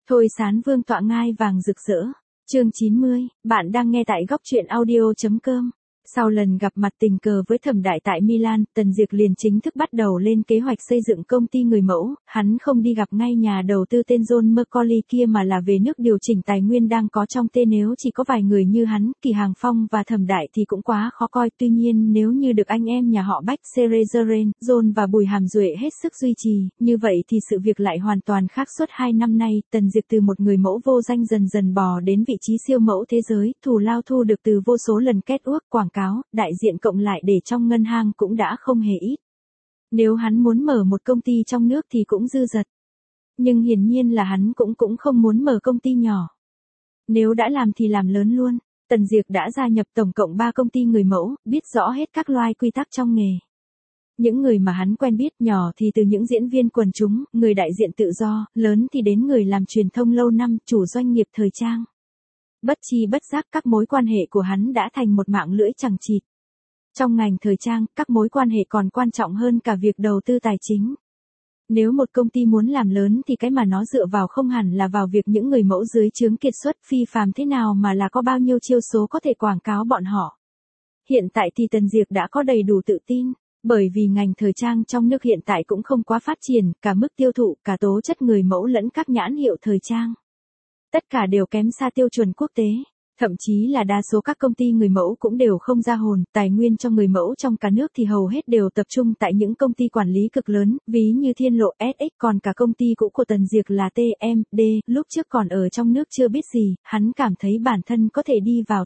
Thôi Sán Vương tọa ngai vàng rực rỡ. Chương 90, bạn đang nghe tại góc truyện audio.com. Sau lần gặp mặt tình cờ với Thẩm Đại tại Milan, Tần Diệp liền chính thức bắt đầu lên kế hoạch xây dựng công ty người mẫu. Hắn không đi gặp ngay nhà đầu tư tên John Macaulay kia mà là về nước điều chỉnh tài nguyên đang có trong tên. Nếu chỉ có vài người như hắn, Kỳ Hàng Phong và Thẩm Đại thì cũng quá khó coi. Tuy nhiên nếu như được anh em nhà họ Bách, Cerezeren, John và Bùi Hàm Duệ hết sức duy trì, như vậy thì sự việc lại hoàn toàn khác. Suốt 2 năm nay, Tần Diệp từ một người mẫu vô danh dần dần bò đến vị trí siêu mẫu thế giới, thù lao thu được từ vô số lần catwalk, quảng cáo, đại diện cộng lại để trong ngân hàng cũng đã không hề ít. Nếu hắn muốn mở một công ty trong nước thì cũng dư dật. Nhưng hiển nhiên là hắn cũng không muốn mở công ty nhỏ. Nếu đã làm thì làm lớn luôn. Tần Diệp đã gia nhập tổng cộng 3 công ty người mẫu, biết rõ hết các loài quy tắc trong nghề. Những người mà hắn quen biết, nhỏ thì từ những diễn viên quần chúng, người đại diện tự do, lớn thì đến người làm truyền thông lâu năm, chủ doanh nghiệp thời trang. Bất chi bất giác các mối quan hệ của hắn đã thành một mạng lưỡi chằng chịt. Trong ngành thời trang, các mối quan hệ còn quan trọng hơn cả việc đầu tư tài chính. Nếu một công ty muốn làm lớn thì cái mà nó dựa vào không hẳn là vào việc những người mẫu dưới trướng kiệt xuất phi phàm thế nào mà là có bao nhiêu chiêu số có thể quảng cáo bọn họ. Hiện tại thì Tần Diệp đã có đầy đủ tự tin, bởi vì ngành thời trang trong nước hiện tại cũng không quá phát triển, cả mức tiêu thụ, cả tố chất người mẫu lẫn các nhãn hiệu thời trang. Tất cả đều kém xa tiêu chuẩn quốc tế. Thậm chí là đa số các công ty người mẫu cũng đều không ra hồn, tài nguyên cho người mẫu trong cả nước thì hầu hết đều tập trung tại những công ty quản lý cực lớn, ví như Thiên Lộ, SX, còn cả công ty cũ của Tần Diệp là TMD, lúc trước còn ở trong nước chưa biết gì, hắn cảm thấy bản thân có thể đi vào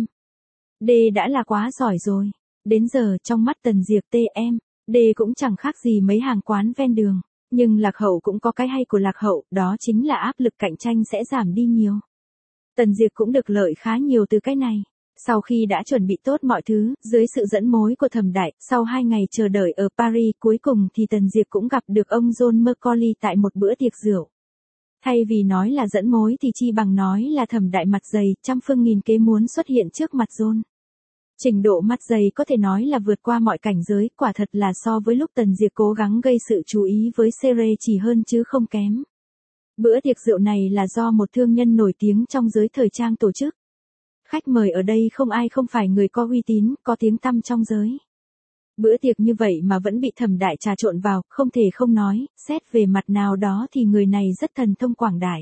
TMD đã là quá giỏi rồi. Đến giờ trong mắt Tần Diệp TMD cũng chẳng khác gì mấy hàng quán ven đường, nhưng lạc hậu cũng có cái hay của lạc hậu, đó chính là áp lực cạnh tranh sẽ giảm đi nhiều. Tần Diệp cũng được lợi khá nhiều từ cái này. Sau khi đã chuẩn bị tốt mọi thứ, dưới sự dẫn mối của Thẩm Đại, sau 2 ngày chờ đợi ở Paris, cuối cùng thì Tần Diệp cũng gặp được ông John Macaulay tại một bữa tiệc rượu. Thay vì nói là dẫn mối thì chi bằng nói là Thẩm Đại mặt dày, trăm phương nghìn kế muốn xuất hiện trước mặt John. Trình độ mặt dày có thể nói là vượt qua mọi cảnh giới, quả thật là so với lúc Tần Diệp cố gắng gây sự chú ý với Cere chỉ hơn chứ không kém. Bữa tiệc rượu này là do một thương nhân nổi tiếng trong giới thời trang tổ chức. Khách mời ở đây không ai không phải người có uy tín, có tiếng tăm trong giới. Bữa tiệc như vậy mà vẫn bị Thẩm Đại trà trộn vào, không thể không nói, xét về mặt nào đó thì người này rất thần thông quảng đại.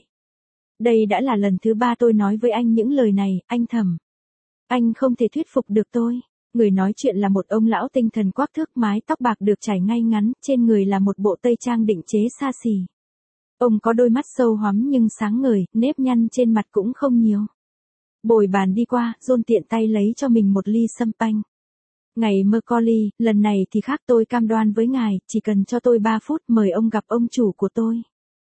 Đây đã là lần thứ 3 tôi nói với anh những lời này, anh Thẩm. Anh không thể thuyết phục được tôi. Người nói chuyện là một ông lão tinh thần quắc thước, mái tóc bạc được chải ngay ngắn, trên người là một bộ tây trang định chế xa xỉ. Ông có đôi mắt sâu hoắm nhưng sáng ngời, nếp nhăn trên mặt cũng không nhiều. Bồi bàn đi qua, John tiện tay lấy cho mình một ly champagne. Ngài Macaulay, lần này thì khác, tôi cam đoan với ngài, chỉ cần cho tôi 3 phút mời ông gặp ông chủ của tôi.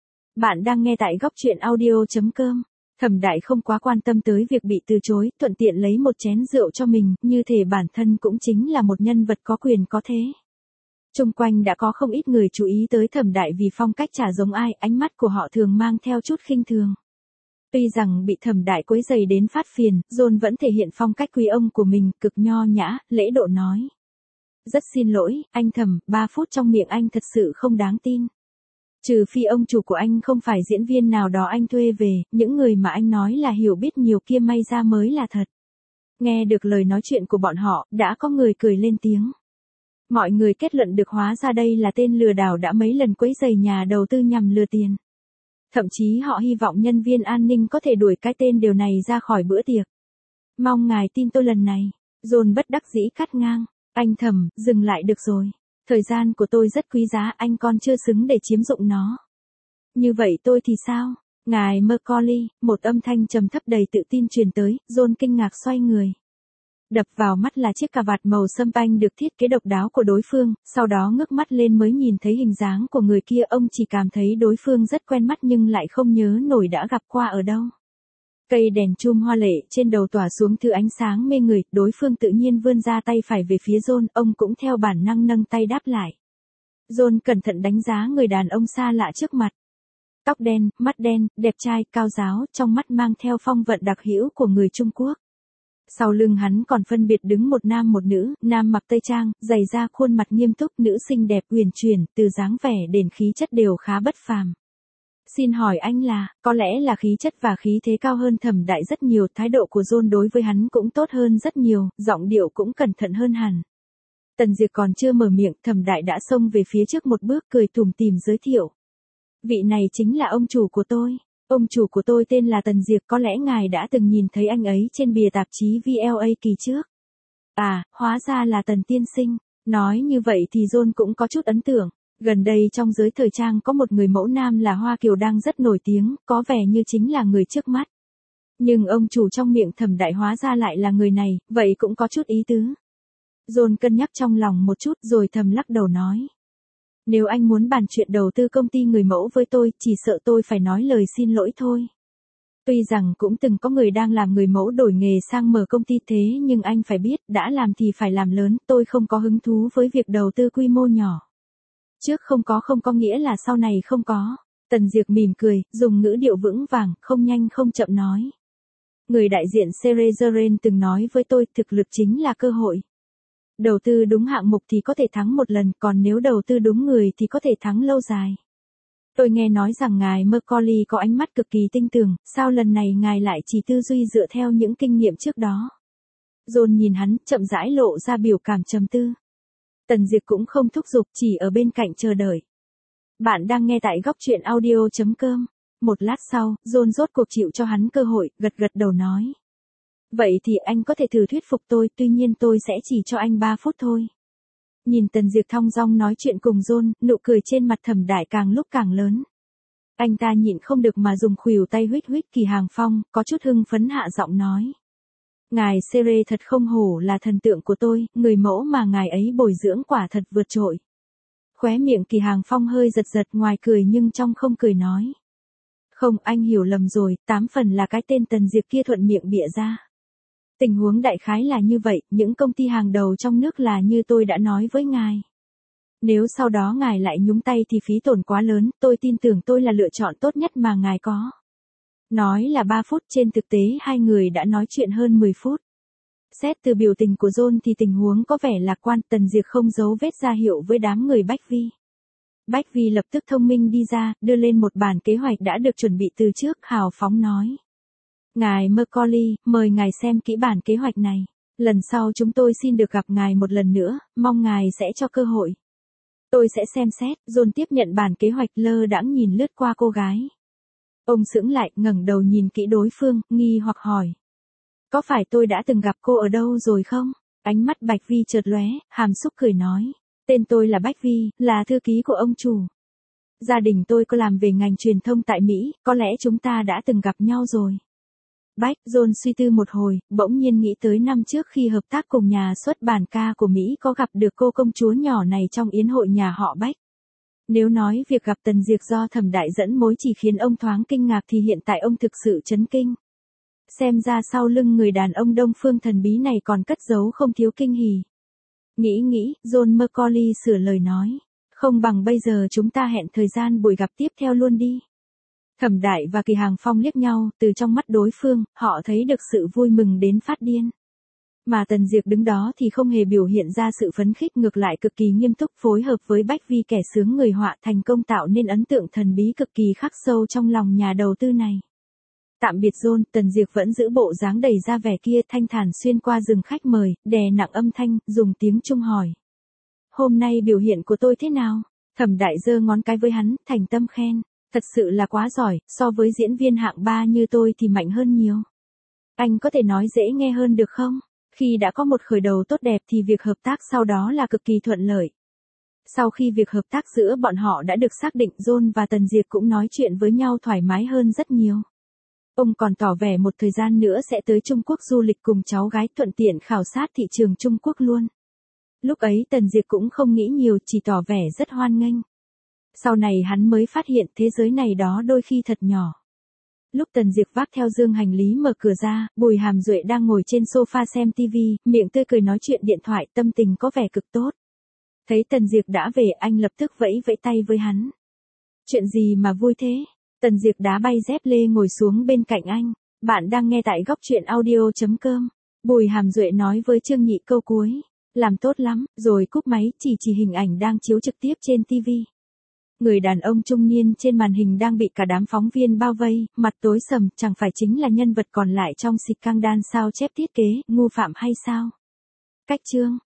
Bạn đang nghe tại góc truyện audio.com. Thẩm Đại không quá quan tâm tới việc bị từ chối, thuận tiện lấy một chén rượu cho mình, như thể bản thân cũng chính là một nhân vật có quyền có thế. Xung quanh đã có không ít người chú ý tới Thẩm Đại vì phong cách chả giống ai, ánh mắt của họ thường mang theo chút khinh thường. Tuy rằng bị Thẩm Đại quấy rầy đến phát phiền, John vẫn thể hiện phong cách quý ông của mình, cực nho nhã, lễ độ nói. Rất xin lỗi, anh Thẩm, 3 phút trong miệng anh thật sự không đáng tin. Trừ phi ông chủ của anh không phải diễn viên nào đó anh thuê về, những người mà anh nói là hiểu biết nhiều kia may ra mới là thật. Nghe được lời nói chuyện của bọn họ, đã có người cười lên tiếng. Mọi người kết luận được hóa ra đây là tên lừa đảo đã mấy lần quấy rầy nhà đầu tư nhằm lừa tiền. Thậm chí họ hy vọng nhân viên an ninh có thể đuổi cái tên điều này ra khỏi bữa tiệc. Mong ngài tin tôi lần này. John bất đắc dĩ cắt ngang. Anh Thẩm, dừng lại được rồi. Thời gian của tôi rất quý giá, anh còn chưa xứng để chiếm dụng nó. Như vậy tôi thì sao? Ngài Macaulay, một âm thanh trầm thấp đầy tự tin truyền tới, John kinh ngạc xoay người. Đập vào mắt là chiếc cà vạt màu champagne được thiết kế độc đáo của đối phương, sau đó ngước mắt lên mới nhìn thấy hình dáng của người kia, ông chỉ cảm thấy đối phương rất quen mắt nhưng lại không nhớ nổi đã gặp qua ở đâu. Cây đèn chum hoa lệ trên đầu tỏa xuống thứ ánh sáng mê người, đối phương tự nhiên vươn ra tay phải về phía John, ông cũng theo bản năng nâng tay đáp lại. John cẩn thận đánh giá người đàn ông xa lạ trước mặt. Tóc đen, mắt đen, đẹp trai, cao ráo, trong mắt mang theo phong vận đặc hữu của người Trung Quốc. Sau lưng hắn còn phân biệt đứng một nam một nữ, nam mặc tây trang, dày da, khuôn mặt nghiêm túc, nữ xinh đẹp uyển chuyển, từ dáng vẻ đến khí chất đều khá bất phàm. Xin hỏi anh là, có lẽ là khí chất và khí thế cao hơn Thẩm Đại rất nhiều, thái độ của John đối với hắn cũng tốt hơn rất nhiều, giọng điệu cũng cẩn thận hơn hẳn. Tần Diệp còn chưa mở miệng, Thẩm Đại đã xông về phía trước một bước cười tủm tỉm giới thiệu. Vị này chính là ông chủ của tôi. Ông chủ của tôi tên là Tần Diệp, có lẽ ngài đã từng nhìn thấy anh ấy trên bìa tạp chí VLA kỳ trước. À, hóa ra là Tần tiên sinh. Nói như vậy thì John cũng có chút ấn tượng. Gần đây trong giới thời trang có một người mẫu nam là Hoa Kiều đang rất nổi tiếng, có vẻ như chính là người trước mắt. Nhưng ông chủ trong miệng Thẩm Đại hóa ra lại là người này, vậy cũng có chút ý tứ. John cân nhắc trong lòng một chút rồi thầm lắc đầu nói. Nếu anh muốn bàn chuyện đầu tư công ty người mẫu với tôi, chỉ sợ tôi phải nói lời xin lỗi thôi. Tuy rằng cũng từng có người đang làm người mẫu đổi nghề sang mở công ty thế nhưng anh phải biết, đã làm thì phải làm lớn, tôi không có hứng thú với việc đầu tư quy mô nhỏ. Trước không có nghĩa là sau này không có. Tần Diệp mỉm cười, dùng ngữ điệu vững vàng, không nhanh không chậm nói. Người đại diện Cerezeren từng nói với tôi, thực lực chính là cơ hội. Đầu tư đúng hạng mục thì có thể thắng một lần, còn nếu đầu tư đúng người thì có thể thắng lâu dài. Tôi nghe nói rằng ngài Macaulay có ánh mắt cực kỳ tinh tường, sao lần này ngài lại chỉ tư duy dựa theo những kinh nghiệm trước đó. John nhìn hắn, chậm rãi lộ ra biểu cảm trầm tư. Tần Diệp cũng không thúc giục, chỉ ở bên cạnh chờ đợi. Bạn đang nghe tại góc truyện audio.com. Một lát sau, John rốt cuộc chịu cho hắn cơ hội, gật gật đầu nói. Vậy thì anh có thể thử thuyết phục tôi, tuy nhiên tôi sẽ chỉ cho anh 3 phút thôi. Nhìn Tần Diệp thong dong nói chuyện cùng John, nụ cười trên mặt Thẩm Đại càng lúc càng lớn. Anh ta nhịn không được mà dùng khuỷu tay huýt huýt Kỳ Hàng Phong, có chút hưng phấn hạ giọng nói. Ngài Cere thật không hổ là thần tượng của tôi, người mẫu mà ngài ấy bồi dưỡng quả thật vượt trội. Khóe miệng Kỳ Hàng Phong hơi giật giật, ngoài cười nhưng trong không cười nói. Không, anh hiểu lầm rồi, 8 phần là cái tên Tần Diệp kia thuận miệng bịa ra. Tình huống đại khái là như vậy, những công ty hàng đầu trong nước là như tôi đã nói với ngài. Nếu sau đó ngài lại nhúng tay thì phí tổn quá lớn, tôi tin tưởng tôi là lựa chọn tốt nhất mà ngài có. Nói là 3 phút, trên thực tế hai người đã nói chuyện hơn 10 phút. Xét từ biểu tình của John thì tình huống có vẻ lạc quan, Tần Diệp không giấu vết ra hiệu với đám người Bách Vi. Bách Vi lập tức thông minh đi ra, đưa lên một bản kế hoạch đã được chuẩn bị từ trước, hào phóng nói. Ngài Macaulay, mời ngài xem kỹ bản kế hoạch này. Lần sau chúng tôi xin được gặp ngài một lần nữa, mong ngài sẽ cho cơ hội. Tôi sẽ xem xét. John tiếp nhận bản kế hoạch, lơ đãng nhìn lướt qua cô gái. Ông sững lại, ngẩng đầu nhìn kỹ đối phương, nghi hoặc hỏi. Có phải tôi đã từng gặp cô ở đâu rồi không? Ánh mắt Bạch Vi chợt lóe, hàm xúc cười nói. Tên tôi là Bách Vi, là thư ký của ông chủ. Gia đình tôi có làm về ngành truyền thông tại Mỹ, có lẽ chúng ta đã từng gặp nhau rồi. Bách, John suy tư một hồi, bỗng nhiên nghĩ tới năm trước khi hợp tác cùng nhà xuất bản ca của Mỹ có gặp được cô công chúa nhỏ này trong yến hội nhà họ Bách. Nếu nói việc gặp Tần Diệp do Thẩm Đại dẫn mối chỉ khiến ông thoáng kinh ngạc thì hiện tại ông thực sự chấn kinh. Xem ra sau lưng người đàn ông Đông Phương thần bí này còn cất giấu không thiếu kinh hỉ. Nghĩ, John Macaulay sửa lời nói. Không bằng bây giờ chúng ta hẹn thời gian buổi gặp tiếp theo luôn đi. Thẩm Đại và Kỳ Hàng Phong liếc nhau, từ trong mắt đối phương, họ thấy được sự vui mừng đến phát điên. Mà Tần Diệp đứng đó thì không hề biểu hiện ra sự phấn khích, ngược lại cực kỳ nghiêm túc, phối hợp với Bách Vi kẻ sướng người họa, thành công tạo nên ấn tượng thần bí cực kỳ khắc sâu trong lòng nhà đầu tư này. Tạm biệt John, Tần Diệp vẫn giữ bộ dáng đầy ra vẻ kia, thanh thản xuyên qua rừng khách mời, đè nặng âm thanh, dùng tiếng Trung hỏi. Hôm nay biểu hiện của tôi thế nào? Thẩm Đại giơ ngón cái với hắn, thành tâm khen. Thật sự là quá giỏi, so với diễn viên hạng 3 như tôi thì mạnh hơn nhiều. Anh có thể nói dễ nghe hơn được không? Khi đã có một khởi đầu tốt đẹp thì việc hợp tác sau đó là cực kỳ thuận lợi. Sau khi việc hợp tác giữa bọn họ đã được xác định, John và Tần Diệp cũng nói chuyện với nhau thoải mái hơn rất nhiều. Ông còn tỏ vẻ một thời gian nữa sẽ tới Trung Quốc du lịch cùng cháu gái, thuận tiện khảo sát thị trường Trung Quốc luôn. Lúc ấy Tần Diệp cũng không nghĩ nhiều, chỉ tỏ vẻ rất hoan nghênh. Sau này hắn mới phát hiện thế giới này đó đôi khi thật nhỏ. Lúc Tần Diệp vác theo dương hành lý mở cửa ra, Bùi Hàm Duệ đang ngồi trên sofa xem TV, miệng tươi cười nói chuyện điện thoại, tâm tình có vẻ cực tốt. Thấy Tần Diệp đã về, anh lập tức vẫy vẫy tay với hắn. Chuyện gì mà vui thế? Tần Diệp đá bay dép lê ngồi xuống bên cạnh anh. Bạn đang nghe tại góc truyện audio.com. Bùi Hàm Duệ nói với Trương Nhị câu cuối. Làm tốt lắm, rồi cúp máy, chỉ hình ảnh đang chiếu trực tiếp trên TV. Người đàn ông trung niên trên màn hình đang bị cả đám phóng viên bao vây, mặt tối sầm, chẳng phải chính là nhân vật còn lại trong Scandal sao chép thiết kế, ngu phạm hay sao? Cách chương